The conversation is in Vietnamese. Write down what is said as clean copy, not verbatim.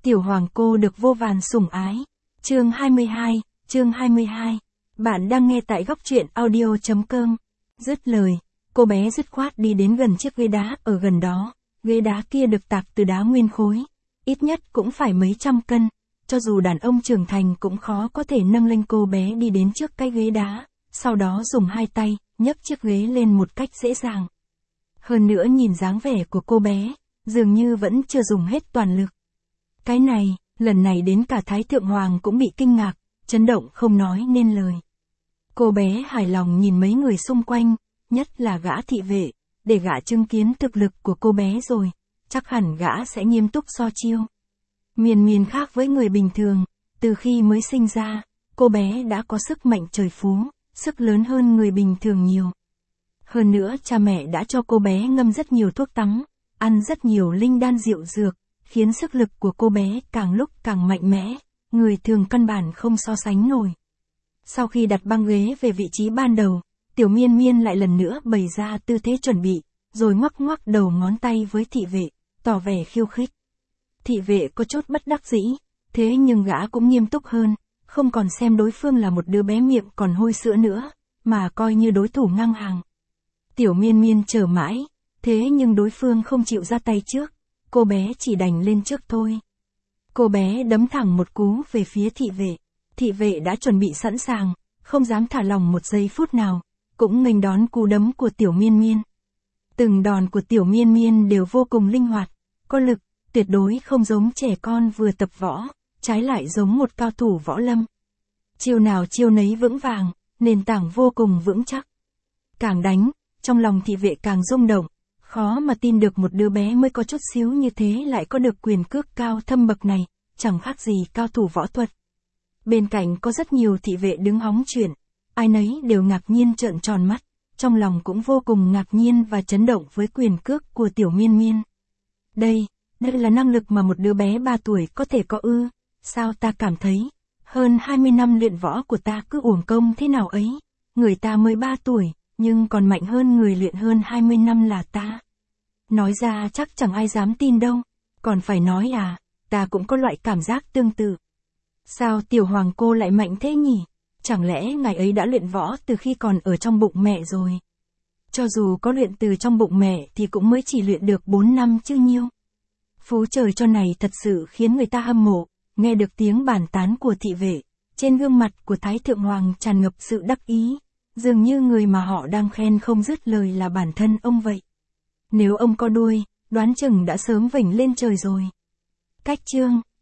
Tiểu hoàng cô được vô vàn sủng ái. Chương 22. Bạn đang nghe tại góc truyện audio.com. Dứt lời, cô bé dứt khoát đi đến gần chiếc ghế đá ở gần đó. Ghế đá kia được tạc từ đá nguyên khối, ít nhất cũng phải mấy trăm cân. Cho dù đàn ông trưởng thành cũng khó có thể nâng lên. Cô bé đi đến trước cái ghế đá, sau đó dùng hai tay, nhấc chiếc ghế lên một cách dễ dàng. Hơn nữa nhìn dáng vẻ của cô bé, dường như vẫn chưa dùng hết toàn lực. Cái này, lần này đến cả Thái Thượng Hoàng cũng bị kinh ngạc, chấn động không nói nên lời. Cô bé hài lòng nhìn mấy người xung quanh, nhất là gã thị vệ, để gã chứng kiến thực lực của cô bé rồi, chắc hẳn gã sẽ nghiêm túc so chiêu. Miên khác với người bình thường, từ khi mới sinh ra, cô bé đã có sức mạnh trời phú, sức lớn hơn người bình thường nhiều. Hơn nữa cha mẹ đã cho cô bé ngâm rất nhiều thuốc tắm, ăn rất nhiều linh đan diệu dược, khiến sức lực của cô bé càng lúc càng mạnh mẽ, người thường căn bản không so sánh nổi. Sau khi đặt băng ghế về vị trí ban đầu, Tiểu Miên lại lần nữa bày ra tư thế chuẩn bị, rồi ngoắc đầu ngón tay với thị vệ, tỏ vẻ khiêu khích. Thị vệ có chút bất đắc dĩ, thế nhưng gã cũng nghiêm túc hơn, không còn xem đối phương là một đứa bé miệng còn hôi sữa nữa, mà coi như đối thủ ngang hàng. Tiểu Miên chờ mãi, thế nhưng đối phương không chịu ra tay trước, cô bé chỉ đành lên trước thôi. Cô bé đấm thẳng một cú về phía thị vệ đã chuẩn bị sẵn sàng, không dám thả lỏng một giây phút nào, cũng nghênh đón cú đấm của Tiểu Miên. Từng đòn của Tiểu Miên đều vô cùng linh hoạt, có lực, tuyệt đối không giống trẻ con vừa tập võ, trái lại giống một cao thủ võ lâm. Chiêu nào chiêu nấy vững vàng, nền tảng vô cùng vững chắc. Càng đánh, trong lòng thị vệ càng rung động, khó mà tin được một đứa bé mới có chút xíu như thế lại có được quyền cước cao thâm bậc này, chẳng khác gì cao thủ võ thuật. Bên cạnh có rất nhiều thị vệ đứng hóng chuyện, ai nấy đều ngạc nhiên trợn tròn mắt, trong lòng cũng vô cùng ngạc nhiên và chấn động với quyền cước của Tiểu Miên. Đây là năng lực mà một đứa bé 3 tuổi có thể có ư? Sao ta cảm thấy, hơn 20 năm luyện võ của ta cứ uổng công thế nào ấy, người ta mới 3 tuổi, nhưng còn mạnh hơn người luyện hơn 20 năm là ta. Nói ra chắc chẳng ai dám tin đâu, còn phải nói à, ta cũng có loại cảm giác tương tự. Sao tiểu hoàng cô lại mạnh thế nhỉ? Chẳng lẽ ngài ấy đã luyện võ từ khi còn ở trong bụng mẹ rồi? Cho dù có luyện từ trong bụng mẹ thì cũng mới chỉ luyện được 4 năm chứ nhiêu. Phú trời cho này thật sự khiến người ta hâm mộ. Nghe được tiếng bàn tán của thị vệ, trên gương mặt của Thái Thượng Hoàng tràn ngập sự đắc ý, dường như người mà họ đang khen không dứt lời là bản thân ông vậy. Nếu ông có đuôi, đoán chừng đã sớm vểnh lên trời rồi. Cách chương